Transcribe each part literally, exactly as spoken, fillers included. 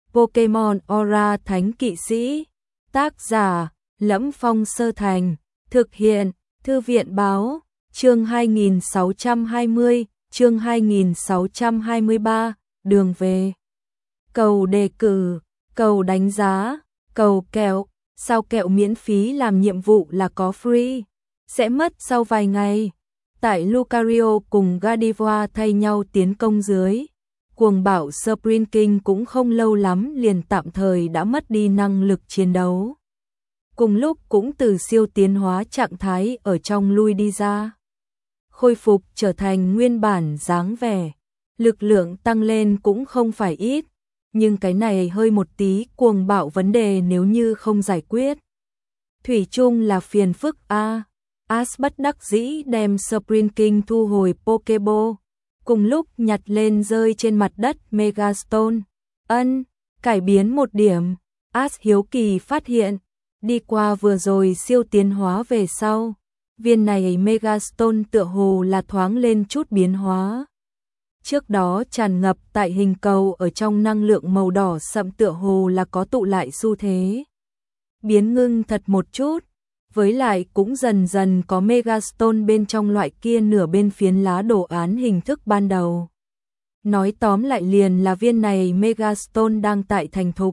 Pokemon Aura Thánh Kỵ Sĩ. Tác giả: Lẫm Phong Sơ Thành. Thực hiện: Thư viện báo. Chương hai nghìn sáu trăm hai mươi, chương hai nghìn sáu trăm hai mươi ba, đường về. Cầu đề cử, cầu đánh giá, cầu kẹo. Sao kẹo miễn phí làm nhiệm vụ là có free? Sẽ mất sau vài ngày. Tại Lucario cùng Gardevoir thay nhau tiến công dưới. Cuồng bạo Spring King cũng không lâu lắm liền tạm thời đã mất đi năng lực chiến đấu. Cùng lúc cũng từ siêu tiến hóa trạng thái ở trong lui đi ra. Khôi phục trở thành nguyên bản dáng vẻ. Lực lượng tăng lên cũng không phải ít. Nhưng cái này hơi một tí cuồng bạo vấn đề nếu như không giải quyết. Thủy chung là phiền phức a. Ash bất đắc dĩ đem Spring King thu hồi Pokeball. Cùng lúc nhặt lên rơi trên mặt đất Megastone. Ân, cải biến một điểm. Ash hiếu kỳ phát hiện. Đi qua vừa rồi siêu tiến hóa về sau. Viên này Megastone tựa hồ là thoáng lên chút biến hóa. Trước đó tràn ngập tại hình cầu ở trong năng lượng màu đỏ sậm tựa hồ là có tụ lại xu thế. Biến ngưng thật một chút, với lại cũng dần dần có Megastone bên trong loại kia nửa bên phiến lá đồ án hình thức ban đầu. Nói tóm lại liền là viên này Megastone đang tại thành thục.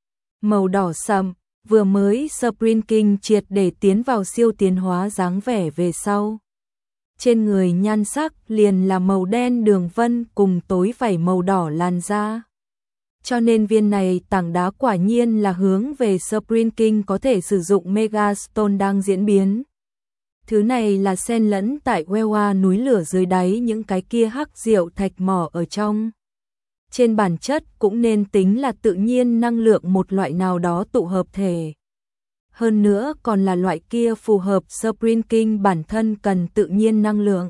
Màu đỏ sậm, vừa mới Spring King triệt để tiến vào siêu tiến hóa dáng vẻ về sau. Trên người nhan sắc liền là màu đen đường vân cùng tối vảy màu đỏ làn da. Cho nên viên này tảng đá quả nhiên là hướng về Spring King có thể sử dụng Megastone đang diễn biến. Thứ này là xen lẫn tại Wewa núi lửa dưới đáy những cái kia hắc diệu thạch mỏ ở trong. Trên bản chất cũng nên tính là tự nhiên năng lượng một loại nào đó tụ hợp thể. Hơn nữa còn là loại kia phù hợp Spring King bản thân cần tự nhiên năng lượng.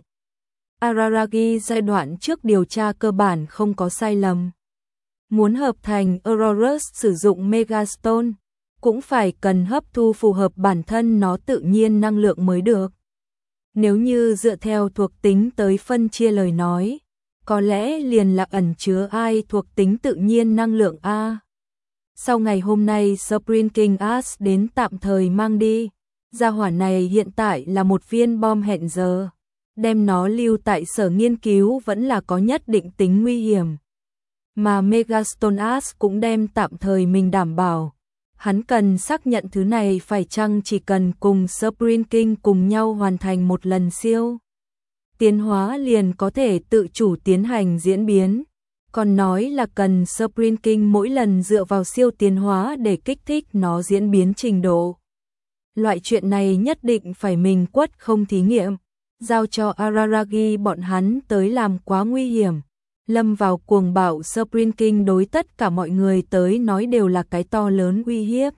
Araragi giai đoạn trước điều tra cơ bản không có sai lầm. Muốn hợp thành Aurorus sử dụng Megastone, cũng phải cần hấp thu phù hợp bản thân nó tự nhiên năng lượng mới được. Nếu như dựa theo thuộc tính tới phân chia lời nói, có lẽ liền là ẩn chứa ai thuộc tính tự nhiên năng lượng A. Sau ngày hôm nay Spring King Ash đến tạm thời mang đi, gia hỏa này hiện tại là một viên bom hẹn giờ. Đem nó lưu tại sở nghiên cứu vẫn là có nhất định tính nguy hiểm. Mà Megastone Ash cũng đem tạm thời mình đảm bảo. Hắn cần xác nhận thứ này phải chăng chỉ cần cùng Spring King cùng nhau hoàn thành một lần siêu tiến hóa liền có thể tự chủ tiến hành diễn biến. Còn nói là cần Spring King mỗi lần dựa vào siêu tiến hóa để kích thích nó diễn biến trình độ. Loại chuyện này nhất định phải mình quất không thí nghiệm. Giao cho Araragi bọn hắn tới làm quá nguy hiểm. Lâm vào cuồng bạo Spring King đối tất cả mọi người tới nói đều là cái to lớn uy hiếp.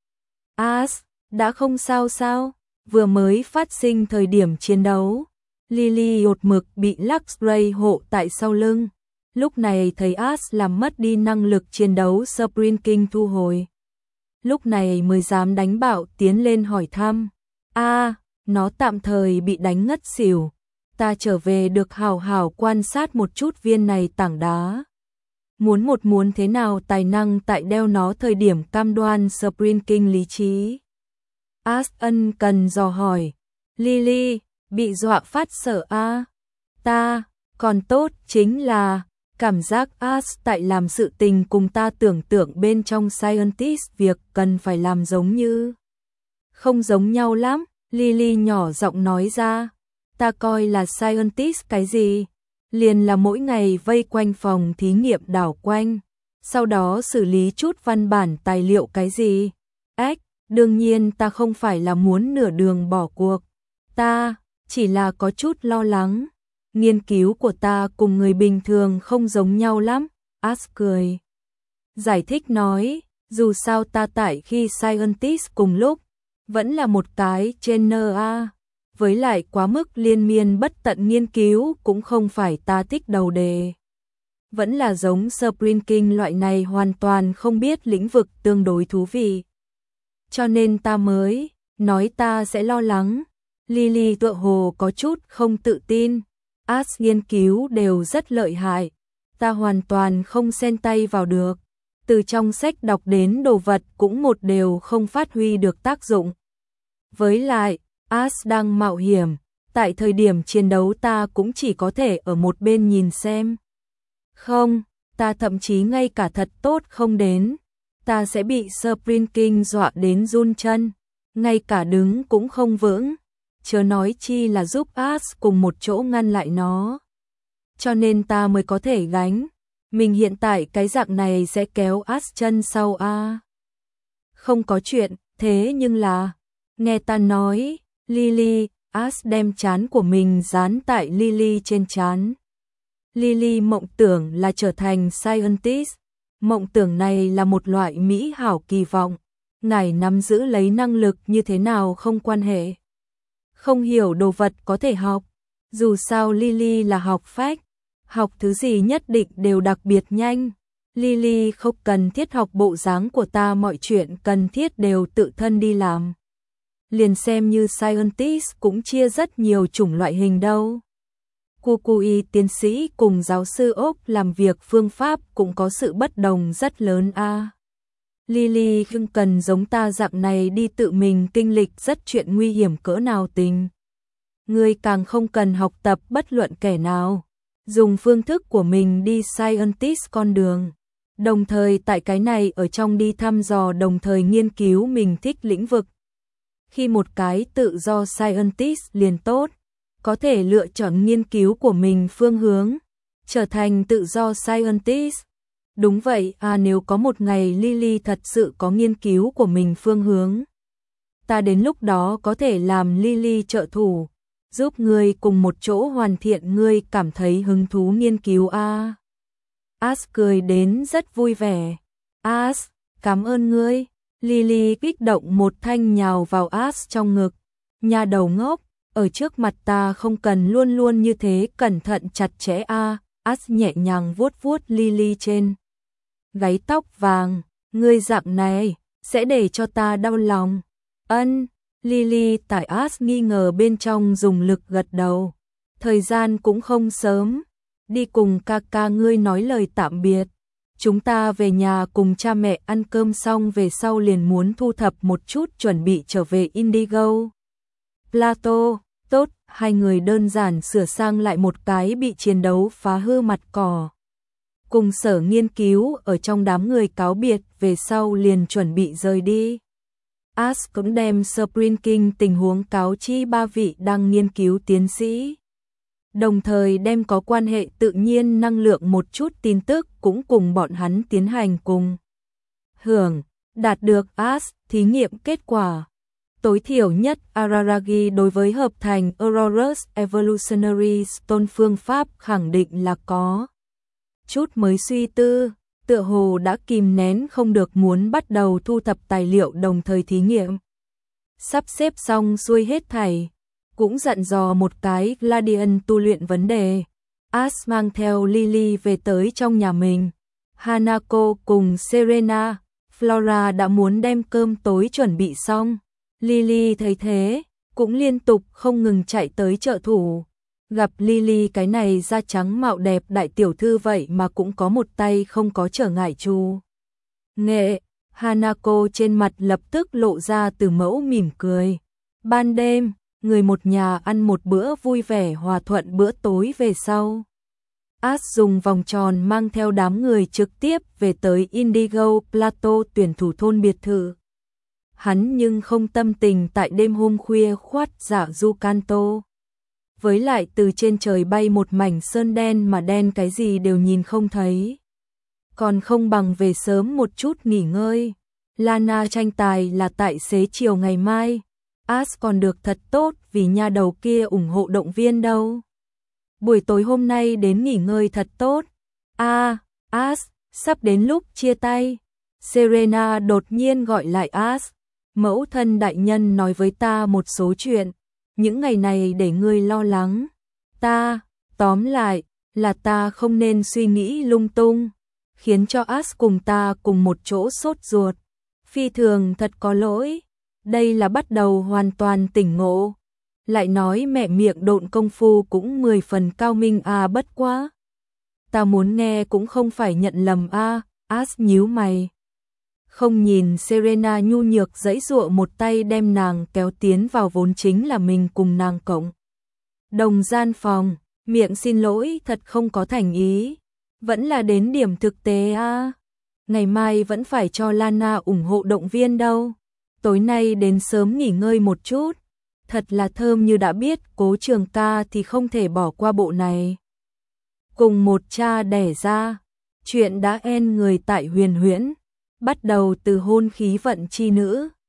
Ash, đã không sao sao? Vừa mới phát sinh thời điểm chiến đấu. Lily một mực bị Luxray hộ tại sau lưng. Lúc này thấy Ash làm mất đi năng lực chiến đấu Spring King thu hồi. Lúc này mới dám đánh bạo tiến lên hỏi thăm. A, à, nó tạm thời bị đánh ngất xỉu. Ta trở về được hào hào quan sát một chút viên này tảng đá. Muốn một muốn thế nào tài năng tại đeo nó thời điểm cam đoan Spring King lý trí. Ash ân cần dò hỏi. Lily, bị dọa phát sợ a à? Ta, còn tốt chính là cảm giác Ash tại làm sự tình cùng ta tưởng tượng bên trong Scientist việc cần phải làm giống như. Không giống nhau lắm, Lily nhỏ giọng nói ra. Ta coi là Scientist cái gì? Liền là mỗi ngày vây quanh phòng thí nghiệm đảo quanh. Sau đó xử lý chút văn bản tài liệu cái gì? Ếch, đương nhiên ta không phải là muốn nửa đường bỏ cuộc. Ta, chỉ là có chút lo lắng. Nghiên cứu của ta cùng người bình thường không giống nhau lắm, Ash cười. Giải thích nói, dù sao ta tại khi Scientist cùng lúc, vẫn là một cái trainer a. Với lại quá mức liên miên bất tận nghiên cứu cũng không phải ta thích đầu đề. Vẫn là giống Spring King loại này hoàn toàn không biết lĩnh vực tương đối thú vị. Cho nên ta mới nói ta sẽ lo lắng. Lily tựa hồ có chút không tự tin. Ash nghiên cứu đều rất lợi hại. Ta hoàn toàn không xen tay vào được. từ trong sách đọc đến đồ vật cũng một đều không phát huy được tác dụng. Với lại, Ash đang mạo hiểm, tại thời điểm chiến đấu ta cũng chỉ có thể ở một bên nhìn xem. Không, ta thậm chí ngay cả thật tốt không đến, ta sẽ bị Spring King dọa đến run chân, ngay cả đứng cũng không vững, chớ nói chi là giúp Ash cùng một chỗ ngăn lại nó. Cho nên ta mới có thể gánh. Mình hiện tại cái dạng này sẽ kéo Ash chân sau a. À. Không có chuyện, thế nhưng là, nghe ta nói, Lily, Ash đem trán của mình dán tại Lily trên trán. Lily mộng tưởng là trở thành scientist, mộng tưởng này là một loại mỹ hảo kỳ vọng, ngài nắm giữ lấy năng lực như thế nào không quan hệ. Không hiểu đồ vật có thể học, dù sao Lily là học phách. Học thứ gì nhất định đều đặc biệt nhanh. Lily không cần thiết học bộ dáng của ta, mọi chuyện cần thiết đều tự thân đi làm. Liền xem như scientist cũng chia rất nhiều chủng loại hình đâu. Kukui tiến sĩ cùng giáo sư ốc làm việc phương pháp cũng có sự bất đồng rất lớn a. À. Lily không cần giống ta dạng này đi tự mình kinh lịch rất chuyện nguy hiểm cỡ nào tình. Ngươi càng không cần học tập bất luận kẻ nào. Dùng phương thức của mình đi scientist con đường, đồng thời tại cái này ở trong đi thăm dò đồng thời nghiên cứu mình thích lĩnh vực. Khi một cái tự do scientist liền tốt, có thể lựa chọn nghiên cứu của mình phương hướng, trở thành tự do scientist. Đúng vậy, à nếu có một ngày Lily thật sự có nghiên cứu của mình phương hướng, ta đến lúc đó có thể làm Lily trợ thủ. Giúp ngươi cùng một chỗ hoàn thiện ngươi cảm thấy hứng thú nghiên cứu a. À. Ash cười đến rất vui vẻ. Ash, cảm ơn ngươi. Lily kích động một thanh nhào vào Ash trong ngực. Nhà đầu ngốc, ở trước mặt ta không cần luôn luôn như thế cẩn thận chặt chẽ a. À. Ash nhẹ nhàng vuốt vuốt Lily trên gáy tóc vàng. Ngươi dạng này, sẽ để cho ta đau lòng. Ân. Lily tại Ash nghi ngờ bên trong dùng lực gật đầu. Thời gian cũng không sớm. Đi cùng ca ca ngươi nói lời tạm biệt. Chúng ta về nhà cùng cha mẹ ăn cơm xong về sau liền muốn thu thập một chút chuẩn bị trở về Indigo. Plato, tốt, hai người đơn giản sửa sang lại một cái bị chiến đấu phá hư mặt cỏ. Cùng sở nghiên cứu ở trong đám người cáo biệt về sau liền chuẩn bị rời đi. Ash cũng đem Spring King tình huống cáo chi ba vị đang nghiên cứu tiến sĩ. Đồng thời đem có quan hệ tự nhiên năng lượng một chút tin tức cũng cùng bọn hắn tiến hành cùng. Hưởng, đạt được Ash thí nghiệm kết quả. Tối thiểu nhất Araragi đối với hợp thành Aurorus Evolutionary Stone phương pháp khẳng định là có. Chút mới suy tư. Tựa hồ đã kìm nén không được muốn bắt đầu thu thập tài liệu đồng thời thí nghiệm. Sắp xếp xong xuôi hết thảy, cũng dặn dò một cái Gladian tu luyện vấn đề. Ash mang theo Lily về tới trong nhà mình. Hanako cùng Serena, Flora đã muốn đem cơm tối chuẩn bị xong. Lily thấy thế, cũng liên tục không ngừng chạy tới trợ thủ. Gặp Lily cái này da trắng mạo đẹp đại tiểu thư vậy mà cũng có một tay không có trở ngại chu nghệ. Hanako trên mặt lập tức lộ ra từ mẫu mỉm cười. Ban đêm, người một nhà ăn một bữa vui vẻ hòa thuận bữa tối về sau. Ash dùng vòng tròn mang theo đám người trực tiếp về tới Indigo Plateau tuyển thủ thôn biệt thự. Hắn nhưng không tâm tình tại đêm hôm khuya khoát dạ du Kanto. Với lại từ trên trời bay một mảnh sơn đen mà đen cái gì đều nhìn không thấy. Còn không bằng về sớm một chút nghỉ ngơi. Lana tranh tài là tại xế chiều ngày mai. Ash còn được thật tốt vì nha đầu kia ủng hộ động viên đâu. Buổi tối hôm nay đến nghỉ ngơi thật tốt. À, Ash, sắp đến lúc chia tay. Serena đột nhiên gọi lại Ash. Mẫu thân đại nhân nói với ta một số chuyện. Những ngày này để ngươi lo lắng. Ta, tóm lại, là ta không nên suy nghĩ lung tung. Khiến cho Ash cùng ta cùng một chỗ sốt ruột. Phi thường thật có lỗi. Đây là bắt đầu hoàn toàn tỉnh ngộ. Lại nói mẹ miệng độn công phu cũng mười phần cao minh à bất quá. Ta muốn nghe cũng không phải nhận lầm a. À. As nhíu mày. Không nhìn Serena nhu nhược giãy giụa một tay đem nàng kéo tiến vào vốn chính là mình cùng nàng cộng. Đồng gian phòng, miệng xin lỗi thật không có thành ý. Vẫn là đến điểm thực tế a. À. Ngày mai vẫn phải cho Lana ủng hộ động viên đâu. Tối nay đến sớm nghỉ ngơi một chút. Thật là thơm như đã biết Cố Trường ca thì không thể bỏ qua bộ này. Cùng một cha đẻ ra, chuyện đã en người tại Huyền Huyễn, bắt đầu từ hôn khí vận chi nữ.